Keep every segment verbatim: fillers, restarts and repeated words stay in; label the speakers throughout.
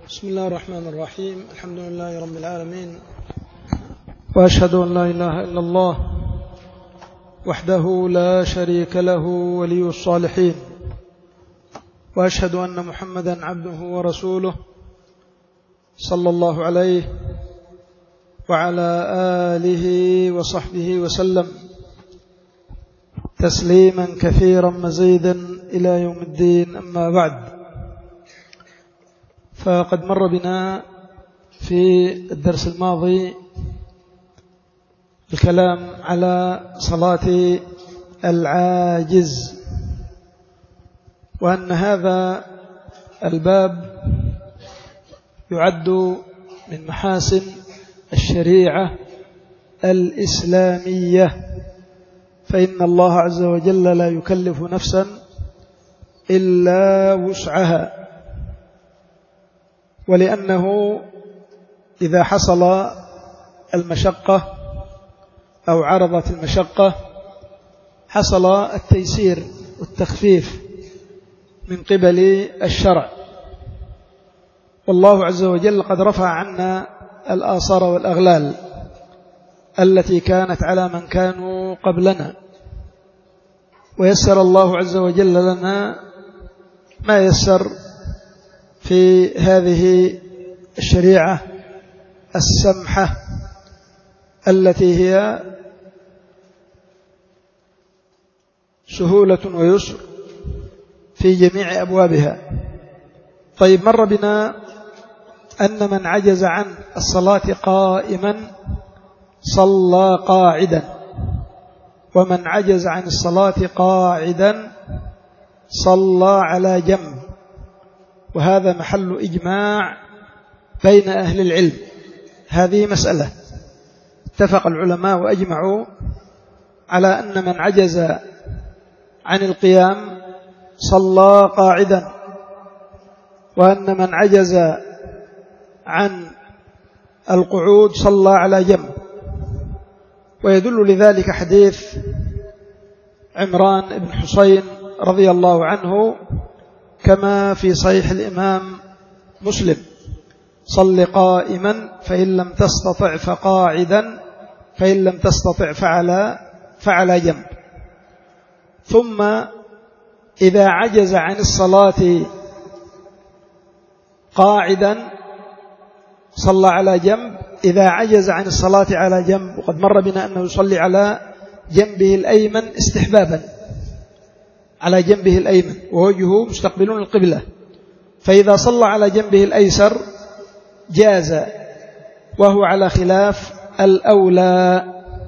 Speaker 1: بسم الله الرحمن الرحيم. الحمد لله رب العالمين، وأشهد أن لا إله إلا الله وحده لا شريك له ولي الصالحين، وأشهد أن محمدا عبده ورسوله صلى الله عليه وعلى آله وصحبه وسلم تسليما كثيرا مزيدا إلى يوم الدين. أما بعد، فقد مر بنا في الدرس الماضي الكلام على صلاة العاجز، وأن هذا الباب يعد من محاسن الشريعة الإسلامية، فإن الله عز وجل لا يكلف نفسا إلا وسعها، ولأنه إذا حصل المشقة أو عرضت المشقة حصل التيسير والتخفيف من قبل الشرع، والله عز وجل قد رفع عنا الآثار والأغلال التي كانت على من كانوا قبلنا، ويسر الله عز وجل لنا ما يسر في هذه الشريعة السمحة التي هي سهولة ويسر في جميع أبوابها. طيب، مر بنا أن من عجز عن الصلاة قائما صلى قاعدا، ومن عجز عن الصلاة قاعدا صلى على جنب، وهذا محل إجماع بين أهل العلم. هذه مسألة اتفق العلماء وأجمعوا على أن من عجز عن القيام صلى قاعدا، وأن من عجز عن القعود صلى على جنب. ويدل لذلك حديث عمران بن حسين رضي الله عنه كما في صحيح الإمام مسلم: صل قائما فإن لم تستطع فقاعدا فإن لم تستطع فعلى فعلى جنب. ثم إذا عجز عن الصلاة قاعدا صلى على جنب، إذا عجز عن الصلاة على جنب، وقد مر بنا أنه يصلي على جنبه الأيمن استحبابا، على جنبه الأيمن ووجهه مستقبل القبلة، فإذا صلى على جنبه الأيسر جاز، وهو على خلاف الأولى،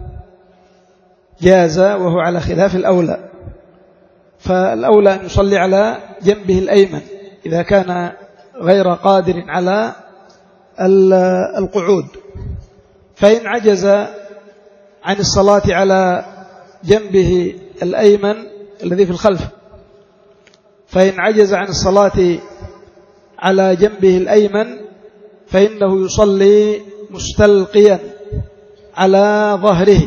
Speaker 1: جاز وهو على خلاف الأولى. فالأولى أن يصلي على جنبه الأيمن إذا كان غير قادر على القعود. فإن عجز عن الصلاة على جنبه الأيمن الذي في الخلف، فإن عجز عن الصلاة على جنبه الأيمن فإنه يصلي مستلقيا على ظهره،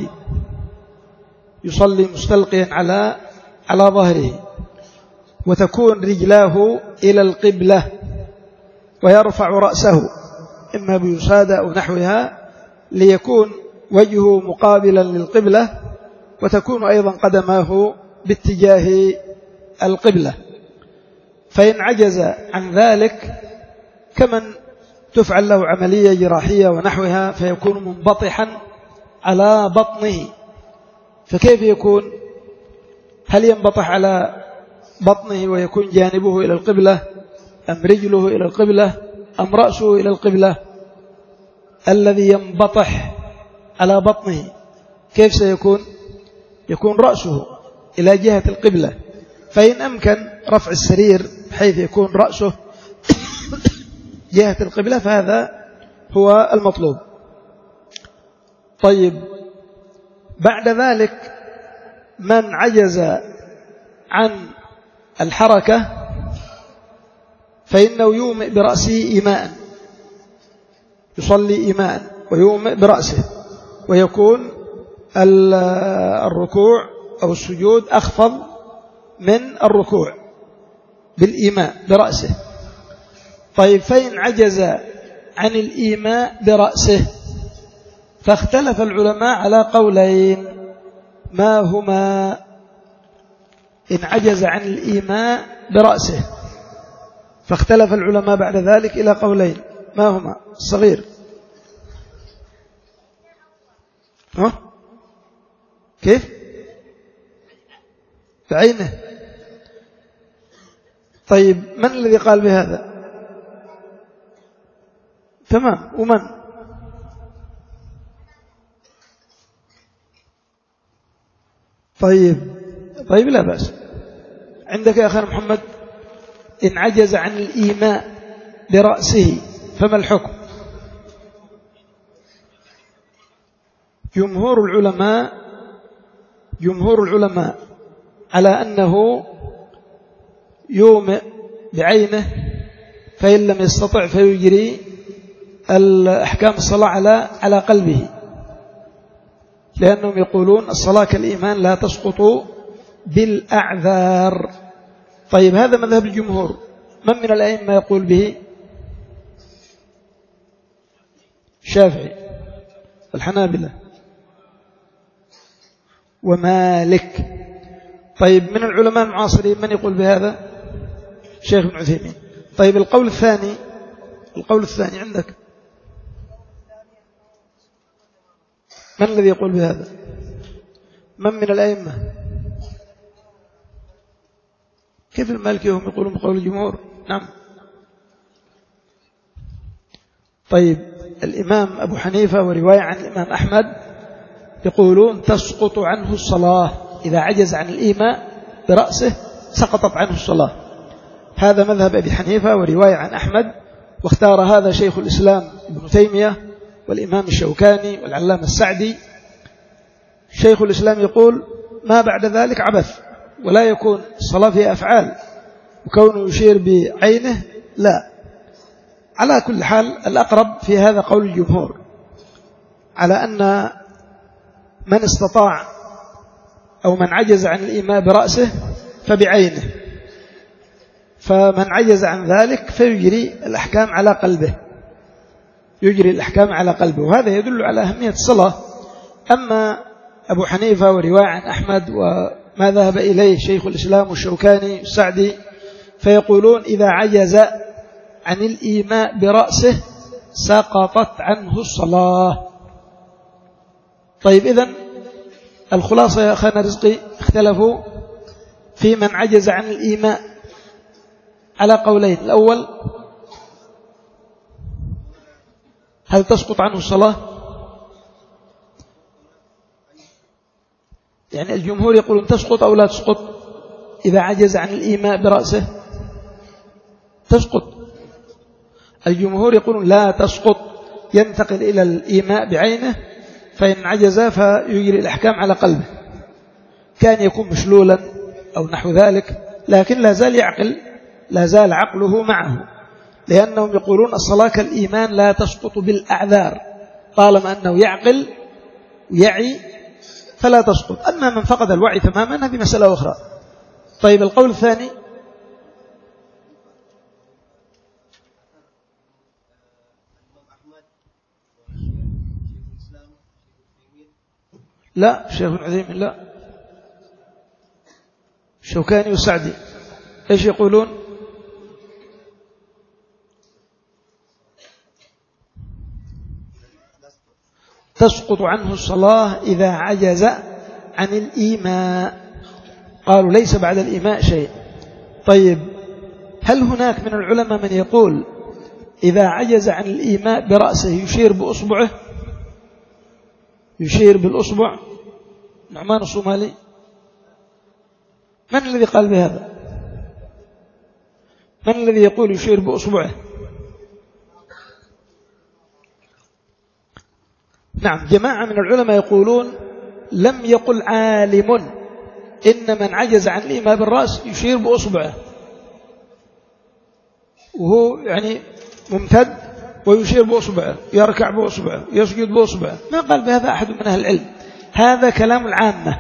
Speaker 1: يصلي مستلقيا على على ظهره، وتكون رجلاه إلى القبلة، ويرفع رأسه إما بوسادة أو نحوها ليكون وجهه مقابلا للقبلة، وتكون أيضا قدماه باتجاه القبلة. فإن عجز عن ذلك كمن تفعل له عملية جراحية ونحوها فيكون منبطحا على بطنه، فكيف يكون؟ هل ينبطح على بطنه ويكون جانبه إلى القبلة، أم رجله إلى القبلة، أم رأسه إلى القبلة؟ الذي ينبطح على بطنه كيف سيكون؟ يكون رأسه إلى جهة القبلة، فإن أمكن رفع السرير بحيث يكون رأسه جهة القبلة فهذا هو المطلوب. طيب، بعد ذلك من عجز عن الحركة فإنه يومئ برأسه إيماء، يصلي إيماء ويومئ برأسه، ويكون الركوع أو السجود أخفض من الركوع بالإيماء برأسه. طيب فإن عجز عن الإيماء برأسه، فاختلف العلماء على قولين، ما هما؟ إن عجز عن الإيماء برأسه، فاختلف العلماء بعد ذلك إلى قولين، ما هما؟ الصغير ها؟ كيف؟ بعينه. طيب من الذي قال بهذا؟ تمام، ومن؟ طيب طيب لا بأس. عندك يا أخي محمد إن عجز عن الإيماء برأسه فما الحكم؟ جمهور العلماء جمهور العلماء على أنه يومئ بعينه، فإن لم يستطع فيجري الأحكام الصلاة على على قلبه، لأنهم يقولون الصلاة كالإيمان لا تسقط بالأعذار. طيب هذا مذهب الجمهور، من من الأئمة يقول به؟ الشافعي والحنابلة ومالك. طيب من العلماء المعاصرين من يقول بهذا؟ شيخ ابن عثيمين. طيب القول الثاني القول الثاني عندك من الذي يقول بهذا؟ من من الأئمة؟ كيف المالكي هم يقولون بقول الجمهور؟ نعم. طيب الإمام أبو حنيفة ورواية عن الإمام أحمد يقولون تسقط عنه الصلاة، إذا عجز عن الإيماء برأسه سقطت عنه الصلاة. هذا مذهب أبي حنيفة ورواية عن أحمد، واختار هذا شيخ الإسلام ابن تيمية والإمام الشوكاني والعلامة السعدي. شيخ الإسلام يقول ما بعد ذلك عبث، ولا يكون الصلاة فيها أفعال، وكونه يشير بعينه لا. على كل حال الأقرب في هذا قول الجمهور، على أن من استطاع أو من عجز عن الإيماء برأسه فبعينه، فمن عجز عن ذلك فيجري الأحكام على قلبه يجري الأحكام على قلبه وهذا يدل على أهمية الصلاة. أما أبو حنيفة ورواية عن أحمد وما ذهب إليه شيخ الإسلام والشوكاني السعدي فيقولون إذا عجز عن الإيماء برأسه سقطت عنه الصلاة. طيب إذن الخلاصة يا أخانا رزقي، اختلفوا في من عجز عن الإيماء على قولين. الأول هل تسقط عنه الصلاة؟ يعني الجمهور يقولون تسقط أو لا تسقط إذا عجز عن الإيماء برأسه؟ تسقط. الجمهور يقولون لا تسقط، ينتقل إلى الإيماء بعينه، فإن عجز فيجري الأحكام على قلبه، كان يكون مشلولا أو نحو ذلك، لكن لا زال يعقل لا زال عقله معه، لأنهم يقولون الصلاة كالإيمان لا تسقط بالأعذار، طالما أنه يعقل ويعي فلا تسقط. أما من فقد الوعي تماما هذه مسألة أخرى. طيب القول الثاني لا، شيخ ابن عثيمين لا، الشوكاني والسعدي ايش يقولون؟ تسقط عنه الصلاة إذا عجز عن الإيماء، قالوا ليس بعد الإيماء شيء. طيب هل هناك من العلماء من يقول إذا عجز عن الإيماء برأسه يشير بأصبعه يشير بالأصبع؟ نعمان الصومالي. من الذي قال بهذا؟ من الذي يقول يشير بأصبعه؟ نعم، جماعة من العلماء يقولون لم يقل عالم إن من عجز عن الإيماء بالرأس يشير بأصبعه، وهو يعني ممتد ويشير بأصبعه، يركع بأصبعه، يسجد بأصبعه، ما قال بهذا أحد من أهل العلم. هذا كلام العامة.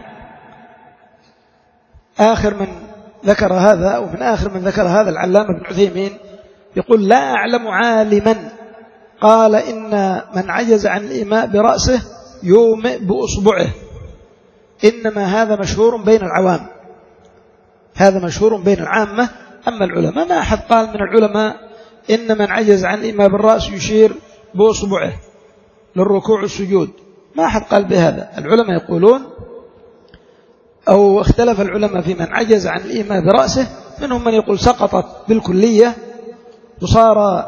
Speaker 1: آخر من ذكر هذا أو من آخر من ذكر هذا العلامة ابن عثيمين يقول لا أعلم عالما قال إن من عجز عن الإيماء برأسه يومئ بأصبعه، إنما هذا مشهور بين العوام، هذا مشهور بين العامة. أما العلماء ما أحد قال من العلماء إن من عجز عن الإيماء بالرأس يشير بأصبعه للركوع والسجود، ما أحد قال بهذا. العلماء يقولون أو اختلف العلماء في من عجز عن الإيماء برأسه، منهم من يقول سقطت بالكلية وصار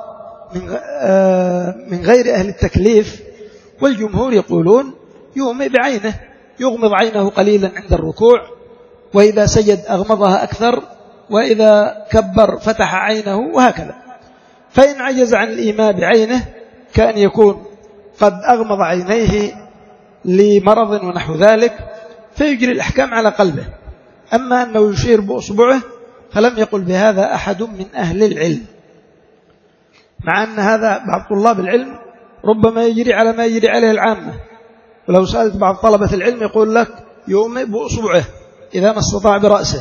Speaker 1: من غير أهل التكليف، والجمهور يقولون يومئ بعينه، يغمض عينه قليلا عند الركوع، وإذا سجد أغمضها أكثر، وإذا كبر فتح عينه، وهكذا. فإن عجز عن الإيماء بعينه كأن يكون قد أغمض عينيه لمرض ونحو ذلك، فيجري الأحكام على قلبه. أما أنه يشير بأصبعه فلم يقل بهذا أحد من أهل العلم، مع أن هذا بعض طلاب العلم ربما يجري على ما يجري عليه العامة. ولو سألت بعض طلبة العلم يقول لك يومئ بأصبعه إذا ما استطاع برأسه.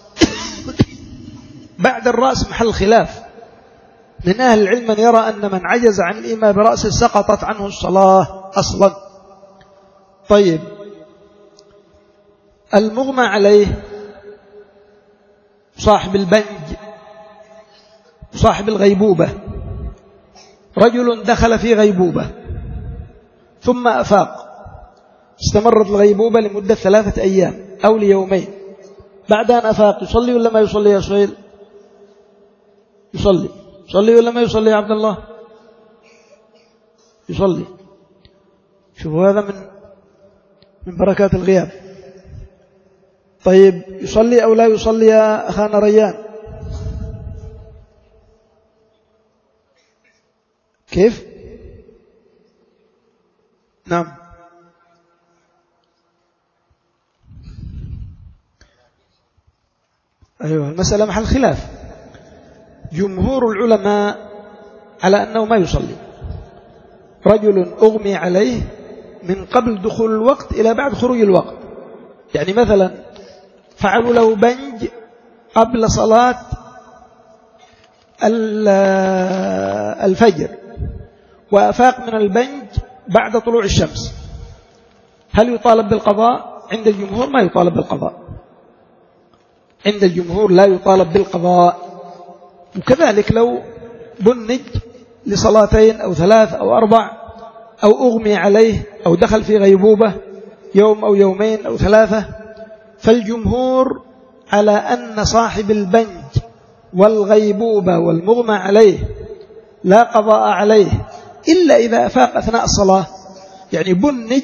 Speaker 1: بعد الرأس محل خلاف، من أهل العلم من يرى أن من عجز عن الإيماء برأسه سقطت عنه الصلاة أصلا. طيب، المغمى عليه صاحب البنج، صاحب الغيبوبة، رجل دخل في غيبوبة ثم أفاق، استمرت الغيبوبة لمدة ثلاثة أيام أو ليومين، بعد أن أفاق يصلي ولا ما يصلي يا سهيل؟ يصلي. يصلي ولا ما يصلي يا عبد الله؟ يصلي. شوفوا هذا من من بركات الغياب. طيب، يصلي أو لا يصلي يا أخانا ريان؟ كيف؟ نعم. أيوة، المسألة محل خلاف. جمهور العلماء على أنه ما يصلي. رجل أغمي عليه من قبل دخول الوقت إلى بعد خروج الوقت، يعني مثلا فعلوا له بنج قبل صلاة الفجر وأفاق من البنج بعد طلوع الشمس، هل يطالب بالقضاء؟ عند الجمهور ما يطالب بالقضاء، عند الجمهور لا يطالب بالقضاء. وكذلك لو بنج لصلاتين أو ثلاث أو أربع، أو أغمي عليه أو دخل في غيبوبة يوم أو يومين أو ثلاثة، فالجمهور على أن صاحب البنج والغيبوبة والمغمى عليه لا قضاء عليه إلا إذا أفاق أثناء الصلاة. يعني بنج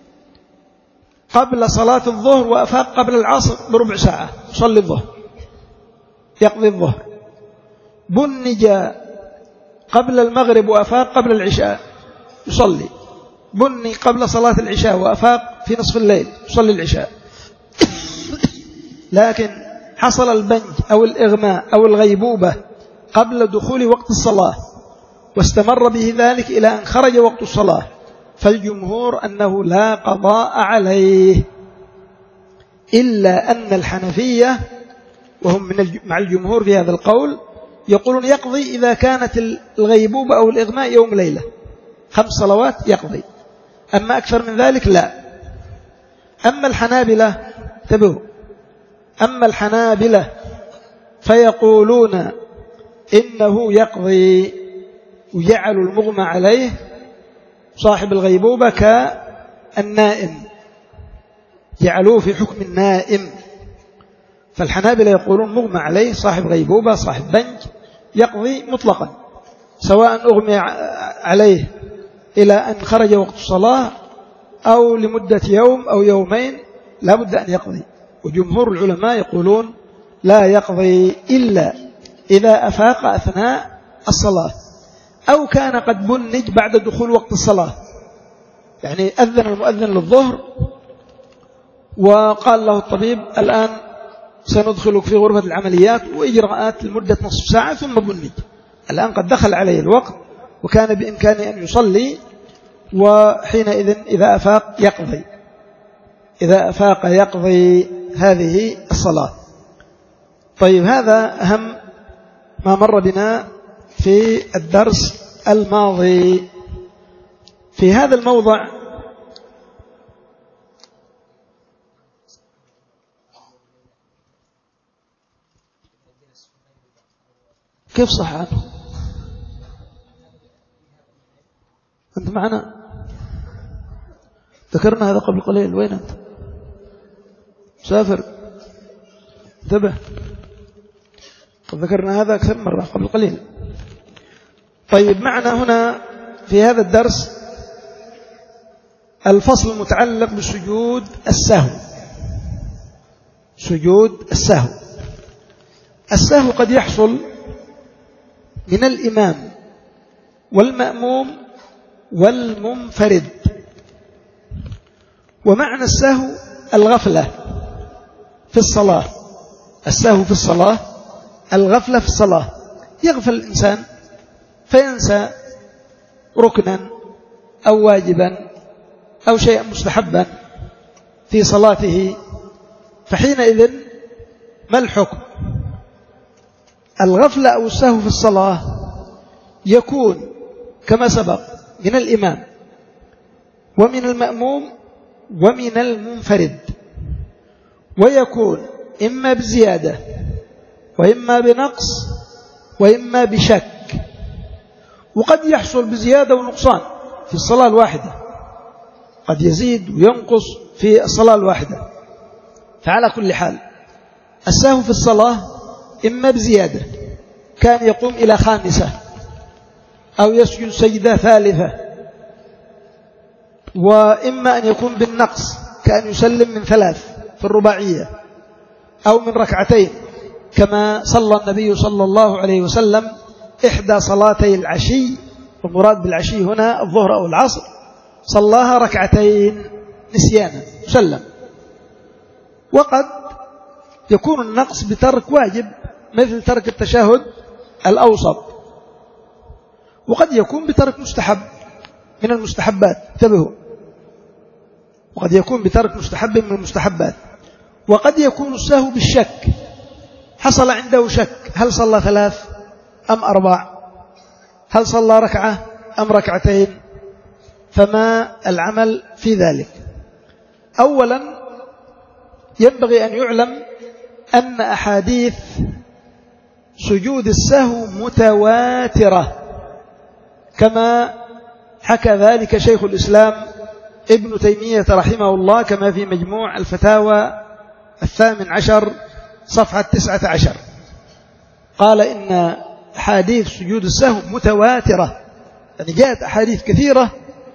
Speaker 1: قبل صلاة الظهر وأفاق قبل العصر بربع ساعة، صلي الظهر يقضي الظهر. بنج قبل المغرب وأفاق قبل العشاء يصلي. بني قبل صلاة العشاء وأفاق في نصف الليل يصلي العشاء. لكن حصل البنج أو الإغماء أو الغيبوبة قبل دخول وقت الصلاة واستمر به ذلك إلى أن خرج وقت الصلاة، فالجمهور أنه لا قضاء عليه، إلا أن الحنفية وهم من مع الجمهور في هذا القول يقولون يقضي إذا كانت الغيبوبة أو الإغماء يوم ليلة، خمس صلوات يقضي، أما أكثر من ذلك لا. أما الحنابلة تبعوا أما الحنابلة فيقولون إنه يقضي ويجعل المغمى عليه صاحب الغيبوبة كالنائم، جعلوه في حكم النائم. فالحنابلة يقولون مغمى عليه صاحب غيبوبة صاحب بنج يقضي مطلقا، سواء أغمي عليه إلى أن خرج وقت الصلاة أو لمدة يوم أو يومين لا بد أن يقضي. وجمهور العلماء يقولون لا يقضي إلا إذا أفاق أثناء الصلاة أو كان قد بنج بعد دخول وقت الصلاة، يعني أذن المؤذن للظهر وقال له الطبيب الآن سندخلك في غرفة العمليات وإجراءات لمدة نصف ساعة ثم بنج، الآن قد دخل عليه الوقت وكان بإمكانه أن يصلي، وحينئذ إذا أفاق يقضي إذا أفاق يقضي هذه الصلاة. طيب، هذا أهم ما مر بنا في الدرس الماضي. في هذا الموضع كيف صح عنه؟ أنت معنا؟ ذكرنا هذا قبل قليل. وين أنت؟ مسافر؟ انتبه، قد ذكرنا هذا أكثر مرة قبل قليل. طيب، معنا هنا في هذا الدرس الفصل المتعلق بسجود السهو. سجود السهو. السهو قد يحصل من الإمام والمأموم والمنفرد. ومعنى السهو الغفلة في الصلاة. السهو في الصلاة الغفلة في الصلاة. يغفل الإنسان فينسى ركنا أو واجبا أو شيئا مستحبا في صلاته، فحينئذ ما الحكم؟ الغفلة أو السهو في الصلاة يكون كما سبق من الإمام ومن المأموم ومن المنفرد، ويكون إما بزيادة وإما بنقص وإما بشك. وقد يحصل بزيادة ونقصان في الصلاة الواحدة، قد يزيد وينقص في الصلاة الواحدة. فعلى كل حال السهو في الصلاة إما بزيادة، كان يقوم إلى خامسة أو يسجد سجدة ثالثة، وإما أن يكون بالنقص كأن يسلم من ثلاث في الرباعية أو من ركعتين، كما صلى النبي صلى الله عليه وسلم إحدى صلاتي العشي، والمراد بالعشي هنا الظهر أو العصر، صلاها ركعتين نسيانا سلم. وقد يكون النقص بترك واجب مثل ترك التشهد الأوسط، وقد يكون بترك مستحب من المستحبات. انتبهوا، وقد يكون بترك مستحب من المستحبات. وقد يكون السهو بالشك، حصل عنده شك، هل صلى ثلاث أم أربع، هل صلى ركعة أم ركعتين، فما العمل في ذلك؟ أولا ينبغي أن يعلم أن أحاديث سجود السهو متواترة، كما حكى ذلك شيخ الإسلام ابن تيمية رحمه الله، كما في مجموع الفتاوى الثامن عشر صفحة تسعة عشر، قال إن أحاديث سجود السهو متواترة، يعني جاءت أحاديث كثيرة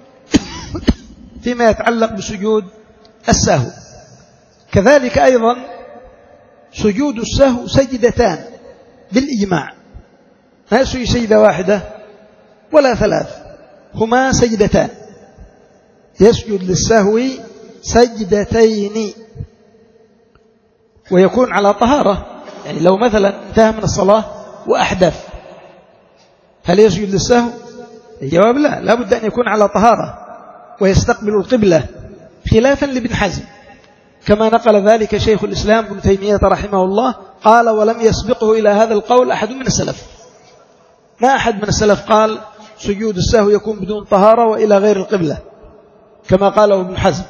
Speaker 1: فيما يتعلق بسجود السهو. كذلك أيضا سجود السهو سجدتان بالإجماع، ما يسجد سجدة واحدة ولا ثلاث، هما سجدتان، يسجد للسهو سجدتين، ويكون على طهارة. يعني لو مثلا انتهى من الصلاة وأحدث، هل يسجد للسهو؟ الجواب لا، لا بد أن يكون على طهارة ويستقبل القبلة، خلافا لابن حزم، كما نقل ذلك شيخ الإسلام ابن تيمية رحمه الله، قال ولم يسبقه إلى هذا القول أحد من السلف. ما أحد من السلف قال سجود السهو يكون بدون طهارة وإلى غير القبلة كما قاله ابن حزم.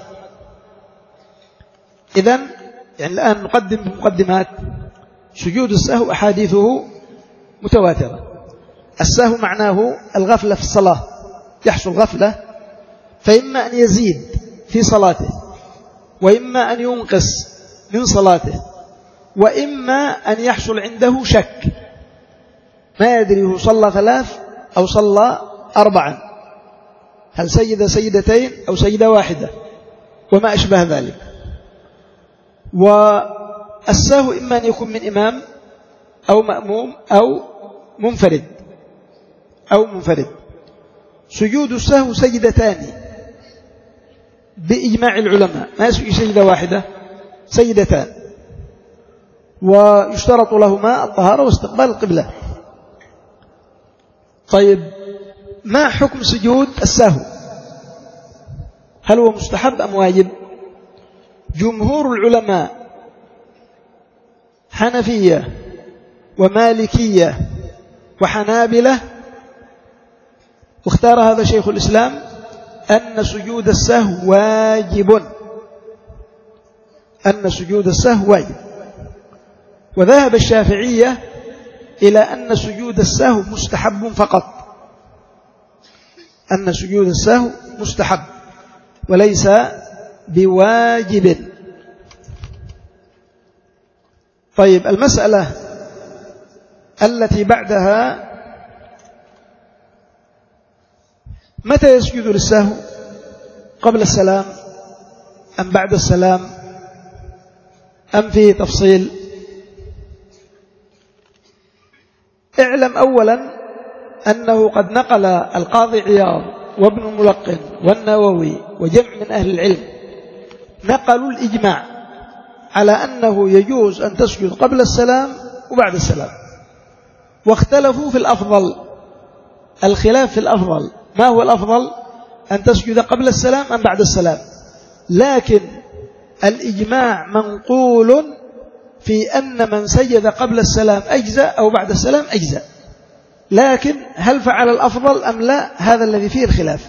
Speaker 1: إذن يعني الآن نقدم بمقدمات. سجود السهو أحاديثه متواترة. السهو معناه الغفلة في الصلاة، يحصل غفلة، فإما أن يزيد في صلاته، وإما أن ينقص من صلاته، وإما أن يحصل عنده شك، ما يدري هو صلى ثلاث أو صلى أربعا، هل سجد سجدتين أو سجدة واحدة، وما أشبه ذلك. والسهو إما أن يكون من إمام أو مأموم أو منفرد أو منفرد. سجود السهو سجدتان بإجماع العلماء، ما يسجد سجدة واحدة، سجدتان، ويشترط لهما الطهارة واستقبال القبلة. طيب، ما حكم سجود السهو؟ هل هو مستحب أم واجب؟ جمهور العلماء حنفية ومالكية وحنابلة واختار هذا شيخ الإسلام أن سجود السهو واجب، أن سجود السهو واجب. وذهب الشافعية إلى أن سجود السهو مستحب فقط، أن سجود السهو مستحب وليس بواجب. طيب، المسألة التي بعدها: متى يسجد للسهو؟ قبل السلام أم بعد السلام أم فيه تفصيل؟ اعلم أولا أنه قد نقل القاضي عياض وابن الملقن والنووي وجمع من أهل العلم نقلوا الإجماع على أنه يجوز أن تسجد قبل السلام وبعد السلام، واختلفوا في الأفضل. الخلاف في الأفضل، ما هو الأفضل؟ أن تسجد قبل السلام أم بعد السلام؟ لكن الإجماع منقول في أن من سجد قبل السلام أجزاء أو بعد السلام أجزاء، لكن هل فعل الأفضل أم لا؟ هذا الذي فيه الخلاف.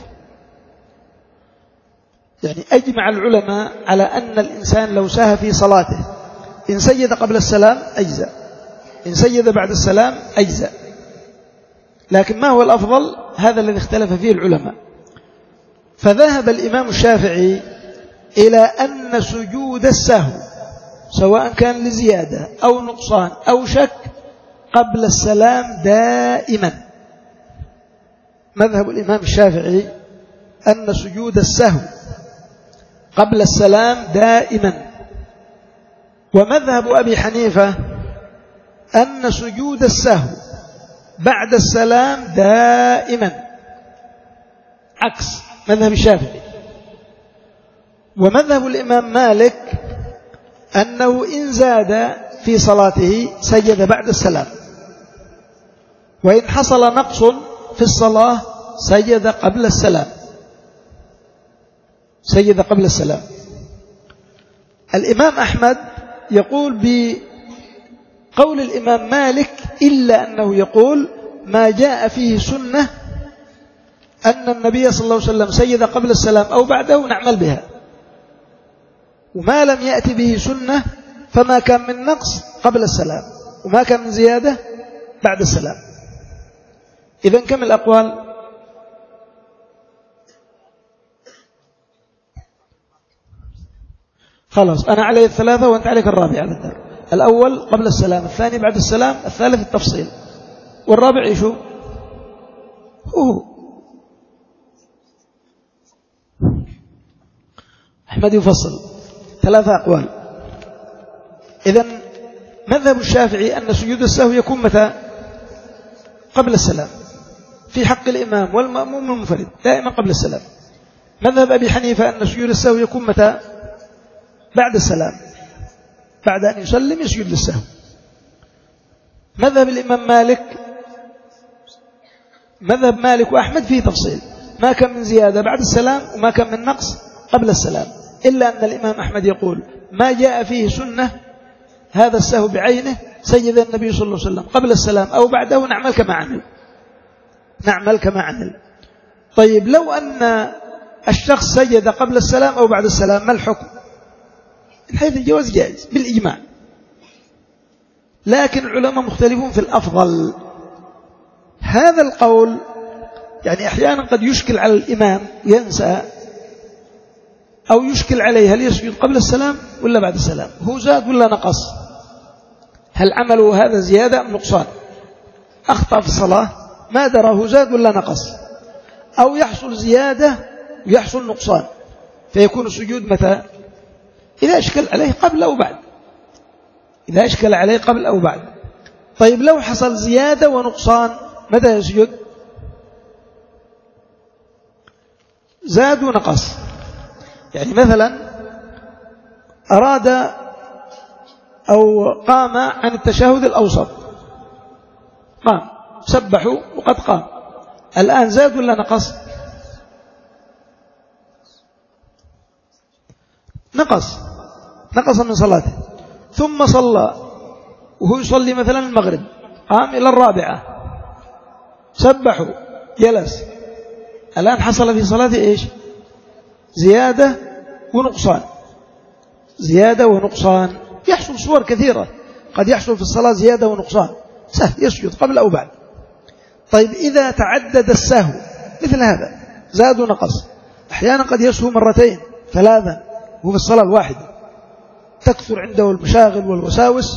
Speaker 1: يعني أجمع العلماء على أن الإنسان لو سهى في صلاته إن سجد قبل السلام أجزاء، إن سجد بعد السلام أجزاء، لكن ما هو الأفضل؟ هذا الذي اختلف فيه العلماء. فذهب الإمام الشافعي إلى أن سجود السهو سواء كان لزيادة أو نقصان أو شك قبل السلام دائما. مذهب الإمام الشافعي أن سجود السهو قبل السلام دائما. ومذهب أبي حنيفة أن سجود السهو بعد السلام دائما، عكس مذهب الشافعي. ومذهب الإمام مالك أنه إن زاد في صلاته سجد بعد السلام، وإن حصل نقص في الصلاة سجد قبل السلام، سجد قبل السلام. الإمام أحمد يقول بقول الإمام مالك، إلا أنه يقول ما جاء فيه سنة أن النبي صلى الله عليه وسلم سجد قبل السلام أو بعده نعمل بها، وما لم يأتي به سنة فما كان من نقص قبل السلام وما كان من زيادة بعد السلام. إذن كم الأقوال؟ خلاص، أنا علي الثلاثة وأنت عليك الرابع على الدار. الأول قبل السلام، الثاني بعد السلام، الثالث التفصيل، والرابع إيشو؟ هو أحمد يفصل ثلاثة أقوال. إذن مذهب الشافعي أن سجود السهو يكون متى؟ قبل السلام في حق الإمام والمأموم المنفرد دائما قبل السلام. مذهب أبي حنيفة أن سجود السهو يكون متى؟ بعد السلام، بعد أن يسلم يسجد للسهو. مذهب الإمام مالك، مذهب مالك وأحمد فيه تفصيل، ما كان من زيادة بعد السلام وما كان من نقص قبل السلام، إلا أن الإمام أحمد يقول ما جاء فيه سنة هذا السهو بعينه سجد النبي صلى الله عليه وسلم قبل السلام أو بعده نعمل كما عمل، نعمل كما عمل. طيب، لو أن الشخص سجد قبل السلام أو بعد السلام ما الحكم؟ من حيث الجواز جائز بالإجماع، لكن العلماء مختلفون في الأفضل. هذا القول يعني أحيانا قد يشكل على الإمام ينسى، أو يشكل عليه هل يسجد قبل السلام ولا بعد السلام، هو زاد ولا نقص، هل عمله هذا زيادة أم نقصان، أخطأ في الصلاة ما درى هو زاد ولا نقص، أو يحصل زيادة ويحصل نقصان، فيكون السجود متى؟ إذا أشكل عليه قبل أو بعد، إذا أشكل عليه قبل أو بعد. طيب، لو حصل زيادة ونقصان متى يسجد؟ زاد ونقص. يعني مثلا أراد أو قام عن التشهد الأوسط، قام سبحوا وقد قام، الآن زاد ولا نقص؟ نقص، نقص من صلاته. ثم صلى وهو يصلي مثلا المغرب، قام إلى الرابعة، سبحوا، جلس، الآن حصل في صلاته إيش؟ زيادة ونقصان، زيادة ونقصان. يحصل صور كثيرة، قد يحصل في الصلاة زيادة ونقصان، سهل يسجد قبل أو بعد. طيب إذا تعدد السهو مثل هذا، زاد ونقص، أحيانا قد يسهو مرتين ثلاثا وهو في الصلاة الواحدة، تكثر عنده المشاغل والوساوس،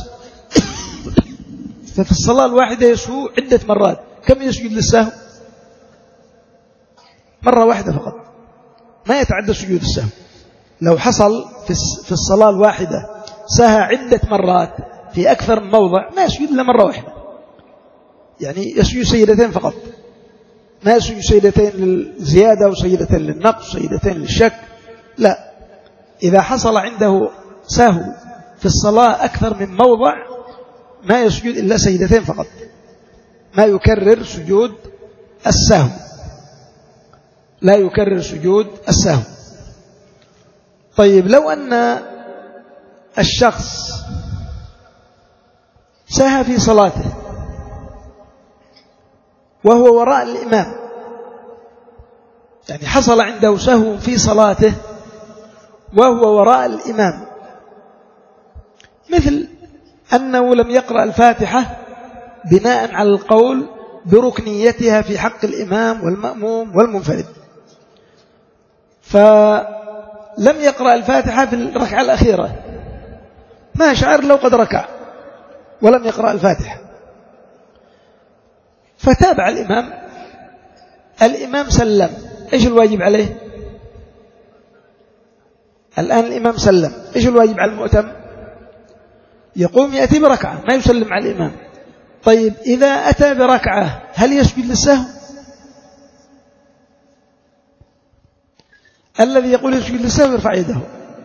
Speaker 1: ففي الصلاة الواحدة يسهو عدة مرات. كم يسجد للسهو؟ مرة واحدة فقط، ما يتعدى سجود السهو. لو حصل في الصلاة الواحدة سهى عدة مرات في أكثر من موضع، ما يسجد إلا مرة واحدة، يعني يسجد سجدتين فقط، ما يسجد سجدتين للزيادة وسجدتين للنقص وسجدتين للشك، لا. إذا حصل عنده سهو في الصلاة أكثر من موضع ما يسجد إلا سجدتين فقط، ما يكرر سجود السهو، لا يكرر سجود السهو. طيب لو أن الشخص سهى في صلاته وهو وراء الإمام، يعني حصل عنده سهو في صلاته وهو وراء الإمام، مثل أنه لم يقرأ الفاتحة بناء على القول بركنيتها في حق الإمام والمأموم والمنفرد، فلم يقرأ الفاتحة في الركعة الأخيرة، ما شعر لو قد ركع ولم يقرأ الفاتحة، فتابع الإمام، الإمام سلم، إيش الواجب عليه؟ الآن الإمام سلم، إيش الواجب على المؤتم؟ يقوم يأتي بركعة، ما يسلم على الإمام. طيب إذا أتى بركعة هل يسجد للسهو؟ الذي يقول يسجد للسهو يرفع يده.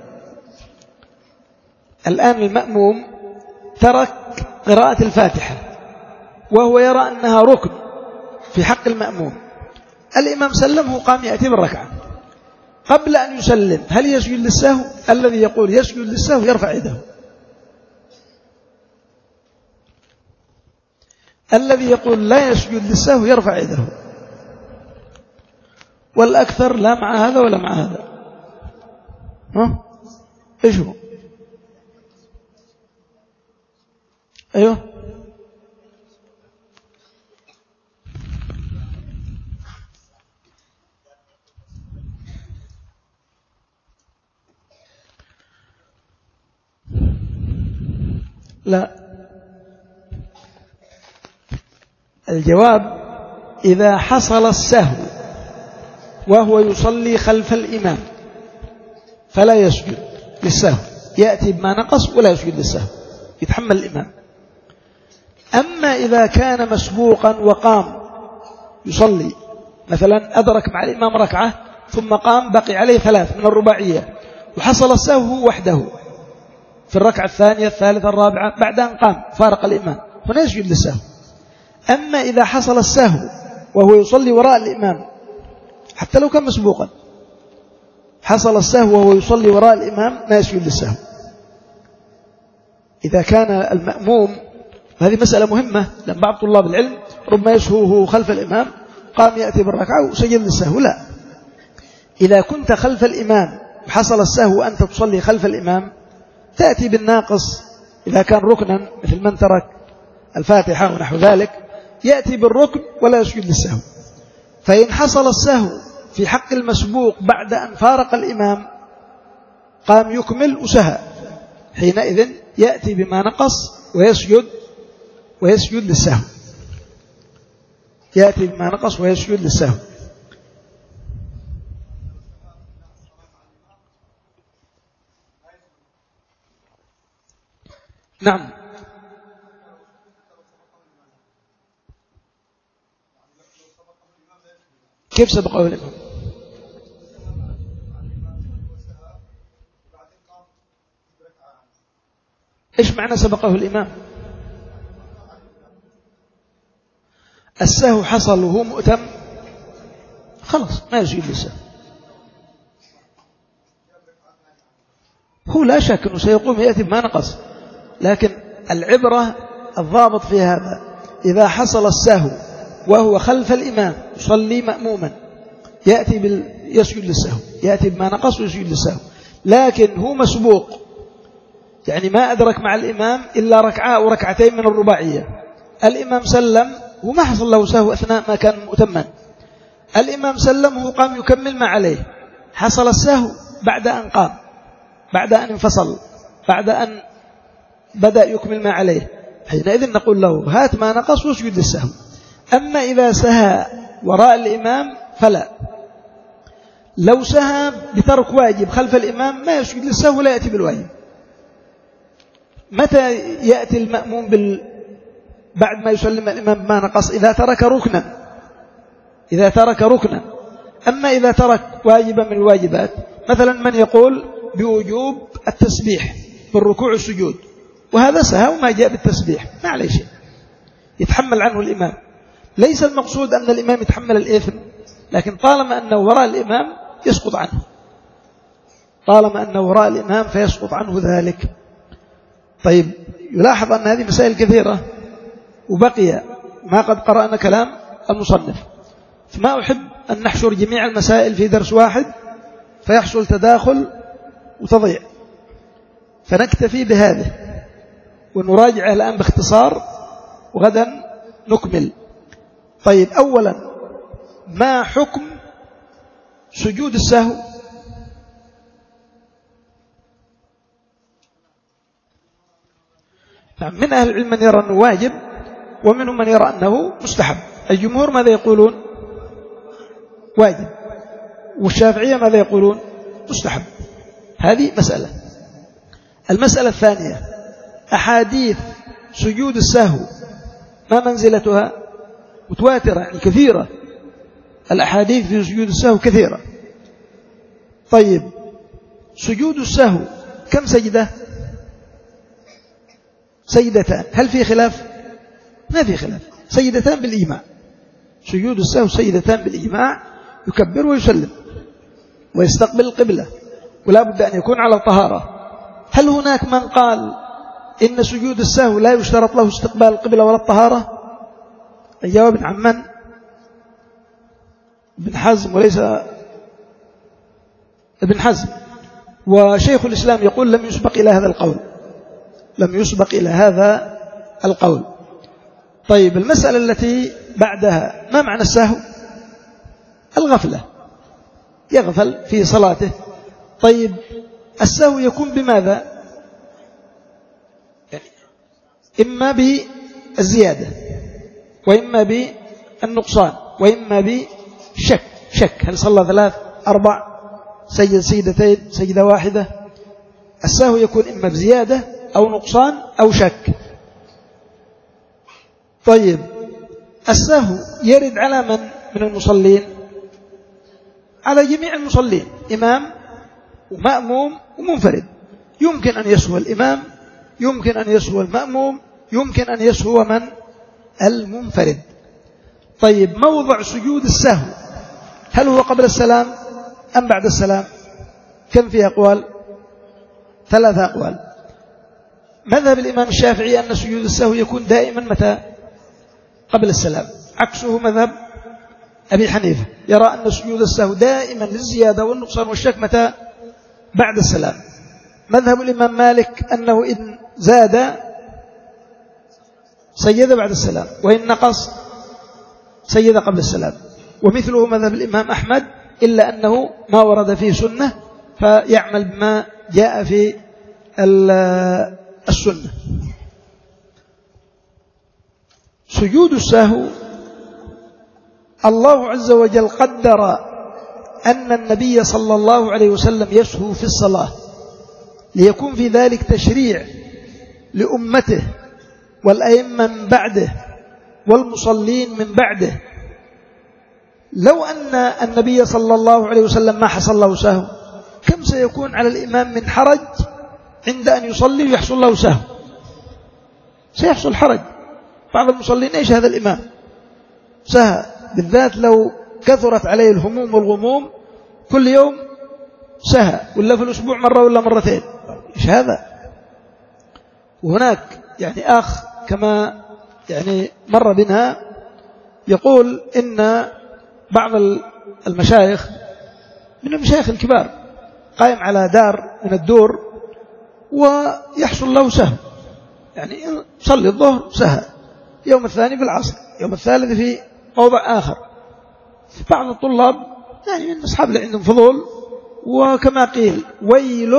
Speaker 1: الآن المأموم ترك قراءة الفاتحة وهو يرى أنها ركن في حق المأموم، الإمام سلمه قام يأتي بالركعة، قبل أن يسلم هل يسجد للسهو؟ الذي يقول يسجد للسهو يرفع يده، الذي يقول لا يسجد للسهو يرفع يده، والأكثر لا مع هذا ولا مع هذا. ها؟ إيش هو؟ أيوه لا، الجواب إذا حصل السهو وهو يصلي خلف الإمام فلا يسجد للسهو، يأتي بما نقص ولا يسجد للسهو، يتحمل الإمام. أما إذا كان مسبوقا وقام يصلي، مثلا أدرك مع الإمام ركعة ثم قام بقي عليه ثلاث من الرباعية وحصل السهو وحده في الركعة الثانية الثالثة الرابعة بعد أن قام فارق الإمام، هنا يسجد للسهو. أما إذا حصل السهو وهو يصلي وراء الإمام حتى لو كان مسبوقا، حصل السهو وهو يصلي وراء الإمام ما يسجد للسهو. إذا كان المأموم، هذه مسألة مهمة لأن بعض طلاب العلم ربما يسهوه خلف الإمام قام يأتي بالركعة وسجد للسهو، لا، إذا كنت خلف الإمام وحصل السهو وأنت تصلي خلف الإمام تأتي بالناقص إذا كان ركنا مثل من ترك الفاتحة ونحو ذلك، يأتي بالركن ولا يسجد للسهو. فإن حصل السهو في حق المسبوق بعد أن فارق الإمام قام يكمل وسهى، حينئذ يأتي بما نقص ويسجد ويسجد للسهو، يأتي بما نقص ويسجد للسهو. نعم. كيف سبقه الإمام؟ إيش معنى سبقه الإمام؟ السهو حصل وهو مؤتم خلاص ما يسجد للسهو، هو لا شك أنه سيقوم يأتي بما نقص، لكن العبرة الضابط في هذا إذا حصل السهو وهو خلف الإمام يصلي مأموما يأتي بال... يسجد للسهو، يأتي بما نقص ويسجد للسهو، لكن هو مسبوق، يعني ما أدرك مع الإمام إلا ركعة أو ركعتين من الرباعية، الإمام سلم وما حصل له سهو أثناء ما كان مؤتما، الإمام سلم وهو قام يكمل ما عليه، حصل السهو بعد أن قام، بعد أن انفصل، بعد أن بدأ يكمل ما عليه، حينئذ نقول له هات ما نقص واسجد للسهو. أما إذا سهى وراء الإمام فلا، لو سهى بترك واجب خلف الإمام ما يسجد للسهو ولا يأتي بالواجب. متى يأتي المأموم بال... بعد ما يسلم الإمام ما نقص؟ إذا ترك ركنا، إذا ترك ركنا. أما إذا ترك واجبا من الواجبات، مثلا من يقول بوجوب التسبيح بالركوع والسجود، وهذا سهى وما جاء بالتسبيح ما عليه شيء، يتحمل عنه الإمام. ليس المقصود أن الإمام يتحمل الإثم، لكن طالما أنه وراء الإمام يسقط عنه، طالما أنه وراء الإمام فيسقط عنه ذلك. طيب، يلاحظ أن هذه مسائل كثيرة وبقي ما قد قرأنا كلام المصنف، فما أحب أن نحشر جميع المسائل في درس واحد فيحصل تداخل وتضيع، فنكتفي بهذه ونراجع الآن باختصار وغدا نكمل. طيب، أولا ما حكم سجود السهو؟ من أهل العلم من يرى أنه واجب ومنهم من يرى أنه مستحب. الجمهور ماذا يقولون؟ واجب. والشافعية ماذا يقولون؟ مستحب. هذه مسألة. المسألة الثانية، أحاديث سجود السهو ما منزلتها؟ متواترة، يعني كثيرة، الأحاديث في سجود السهو كثيرة. طيب، سجود السهو كم سجدة؟ سجدتان. هل في خلاف؟ ما في خلاف، سجدتان بالإجماع. سجود السهو سجدتان بالإجماع، يكبر ويسلم ويستقبل القبلة، ولا بد أن يكون على طهارة. هل هناك من قال إن سجود السهو لا يشترط له استقبال القبلة ولا الطهارة؟ الجواب عن من؟ ابن حزم، وليس ابن حزم. وشيخ الإسلام يقول لم يسبق إلى هذا القول، لم يسبق إلى هذا القول. طيب، المسألة التي بعدها، ما معنى السهو؟ الغفلة، يغفل في صلاته. طيب، السهو يكون بماذا؟ إما بالزيادة، وإما بالنقصان، وإما بشك شك هل صلى ثلاث أربع، سجد سجدتين، سجدة واحدة. السهو يكون إما بزيادة أو نقصان أو شك. طيب، السهو يرد على من من المصلين؟ على جميع المصلين، إمام ومأموم ومنفرد. يمكن أن يسهو الإمام، يمكن أن يسهو المأموم، يمكن أن يسهو من؟ المنفرد. طيب، موضع سجود السهو هل هو قبل السلام أم بعد السلام؟ كم فيه أقوال؟ ثلاثة أقوال. مذهب الإمام الشافعي أن سجود السهو يكون دائما متى؟ قبل السلام. عكسه مذهب أبي حنيفة، يرى أن سجود السهو دائما للزيادة والنقصان والشك متى؟ بعد السلام. مذهب الإمام مالك أنه إن زاد سجد بعد السلام، وإن نقص سجد قبل السلام. ومثله مذهب الإمام أحمد، إلا أنه ما ورد فيه سنة فيعمل بما جاء في السنة. سجود السهو الله عز وجل قدر أن النبي صلى الله عليه وسلم يسهو في الصلاة ليكون في ذلك تشريع لأمته والأئمة من بعده والمصلين من بعده. لو أن النبي صلى الله عليه وسلم ما حصل له سهو، كم سيكون على الإمام من حرج عند أن يصلي ويحصل له سهو؟ سيحصل حرج. بعض المصلين إيش هذا الإمام سهى، بالذات لو كثرت عليه الهموم والغموم، كل يوم سهى، ولا في الأسبوع مرة ولا مرتين، إيش هذا؟ وهناك يعني أخ كما يعني مر بنا يقول إن بعض المشايخ من المشايخ الكبار قائم على دار من الدور ويحصل له سهو، يعني صلي الظهر سهى، يوم الثاني في العصر، يوم الثالث في موضع آخر. في بعض الطلاب يعني من أصحاب اللي عندهم فضول، وكما قيل ويل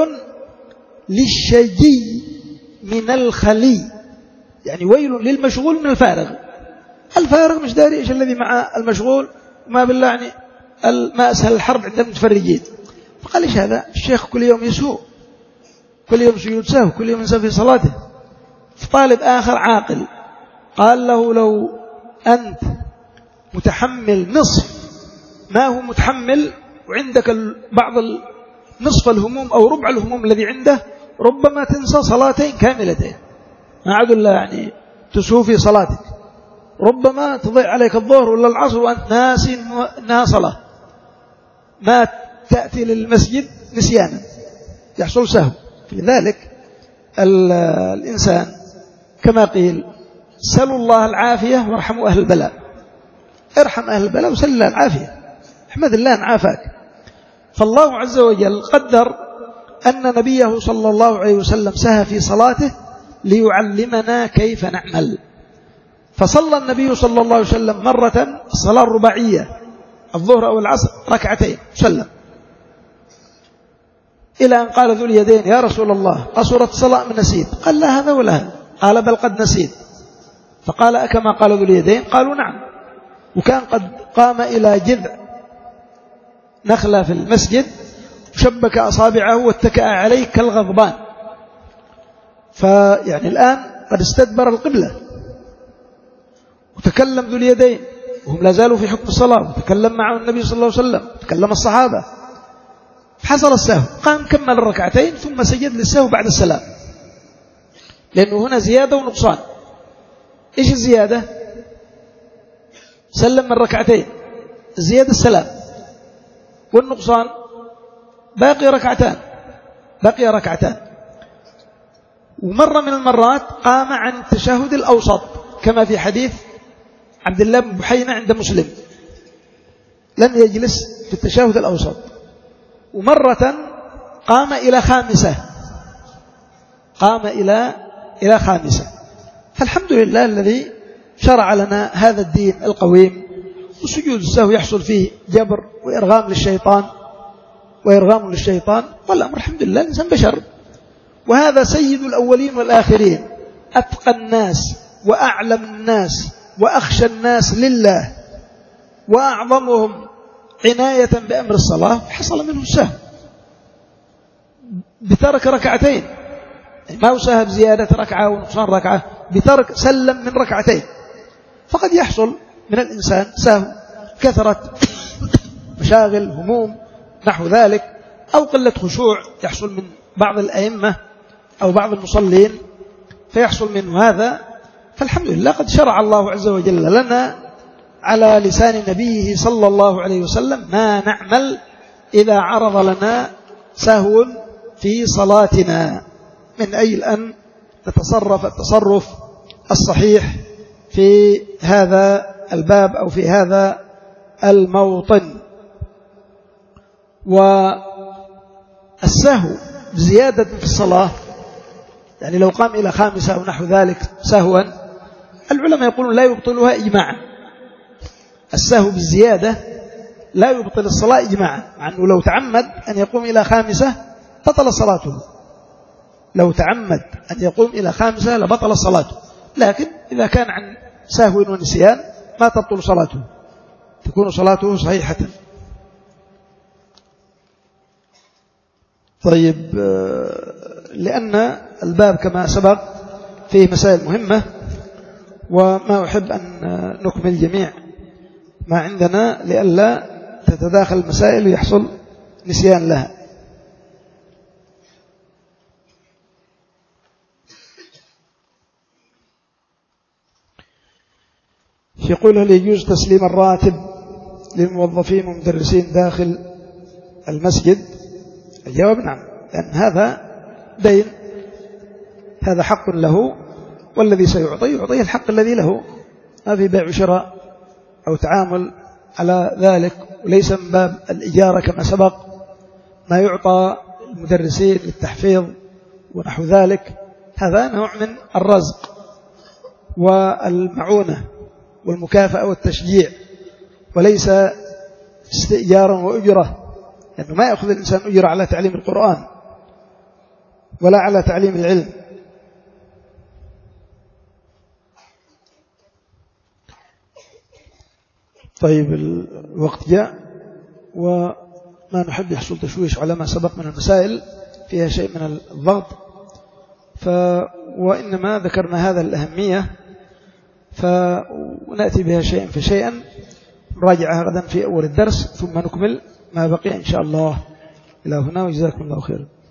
Speaker 1: للشجي من الخلي، يعني ويل للمشغول من الفارغ. الفارغ مش داري إيش الذي مع المشغول، ما بالله يعني ما أسهل الحرب عند المتفرجين. فقال إيش هذا؟ الشيخ كل يوم يسهو، كل يوم سجود سهو، كل يوم ينسى في صلاته. فطالب آخر عاقل قال له لو أنت متحمل نصف ما هو متحمل وعندك بعض نصف الهموم أو ربع الهموم الذي عنده، ربما تنسى صلاتين كاملتين، ما عاد الله يعني تسهو في صلاتك، ربما تضيع عليك الظهر ولا العصر وأنت ناسي أنها صلاة، ما تأتي للمسجد نسيانا، يحصل سهو. لذلك الإنسان كما قيل سلوا الله العافية وارحموا أهل البلاء، ارحم أهل البلاء وسل الله العافية، احمد الله أن عافاك. فالله عز وجل قدر أن نبيه صلى الله عليه وسلم سهى في صلاته ليعلمنا كيف نعمل. فصلى النبي صلى الله عليه وسلم مرة الصلاة الرباعية الظهر أو العصر ركعتين سلم، إلى أن قال ذو اليدين يا رسول الله قصرت الصلاة من نسيت؟ قال لا هذا ولا هذا، قال بل قد نسيت. فقال أكما قال ذو اليدين؟ قالوا نعم. وكان قد قام إلى جذع نخلة في المسجد وشبك أصابعه واتكأ عليه كالغضبان، فيعني الآن قد استدبر القبلة. وتكلم ذو اليدين وهم لا زالوا في حكم الصلاة، وتكلم معه النبي صلى الله عليه وسلم، تكلم الصحابة، حصل السهو، قام كمل الركعتين ثم سجد للسهو بعد السلام، لأنه هنا زيادة ونقصان. إيش الزيادة؟ سلم من ركعتين، الزيادة السلام، والنقصان باقي ركعتان، باقي ركعتان. ومرة من المرات قام عن التشهد الأوسط كما في حديث عبد الله بن بحينة عند مسلم، لم يجلس في التشهد الأوسط. ومرة قام إلى خامسة، قام إلى إلى خامسة. فالحمد لله الذي شرع لنا هذا الدين القويم. وسجود السهو يحصل فيه جبر وإرغام للشيطان وإرغام للشيطان، والأمر الحمد لله الإنسان بشر. وهذا سيد الأولين والآخرين، أتقى الناس وأعلم الناس وأخشى الناس لله وأعظمهم عناية بأمر الصلاة، حصل منه السهو بترك ركعتين، ما هو سهو بزيادة ركعة ونقصان ركعة، بترك سلم من ركعتين. فقد يحصل من الإنسان سهو، كثرة مشاغل هموم نحو ذلك، أو قلة خشوع يحصل من بعض الأئمة أو بعض المصلين فيحصل منه هذا. فالحمد لله قد شرع الله عز وجل لنا على لسان نبيه صلى الله عليه وسلم ما نعمل إذا عرض لنا سهو في صلاتنا، من أجل أن نتصرف التصرف الصحيح في هذا الباب أو في هذا الموطن. والسهو بزيادة في الصلاة، يعني لو قام إلى خامسة أو نحو ذلك سهوا، العلماء يقولون لا يبطلها إجماعا. السهو بالزيادة لا يبطل الصلاة إجماعا، مع أنه لو تعمد أن يقوم إلى خامسة بطل صلاته، لو تعمد أن يقوم إلى خامسة لبطل صلاته، لكن إذا كان عن سهو ونسيان ما تبطل صلاته، تكون صلاته صحيحة. طيب، لأن الباب كما سبق فيه مسائل مهمة، وما أحب أن نكمل جميع ما عندنا لئلا تتداخل المسائل ويحصل نسيان لها. يقول هل يجوز تسليم الراتب للموظفين ومدرسين داخل المسجد؟ الجواب نعم، لأن هذا دين، هذا حق له، والذي سيعطي يعطيه الحق الذي له، ما في بيع وشراء أو تعامل على ذلك، وليس من باب الإجارة كما سبق ما يعطى المدرسين للتحفيظ ونحو ذلك. هذا نوع من الرزق والمعونة والمكافأة والتشجيع، وليس استئجارا وأجرة، لأنه ما يأخذ الإنسان أجرة على تعليم القرآن ولا على تعليم العلم. طيب الوقت جاء وما نحب يحصل تشويش على ما سبق من المسائل فيها شيء من الضغط، ف وإنما ذكرنا هذا الأهمية فنأتي بها شيئا فشيئا، نراجعها غدا في أول الدرس ثم نكمل ما بقي إن شاء الله. إلى هنا وجزاكم الله خيرا.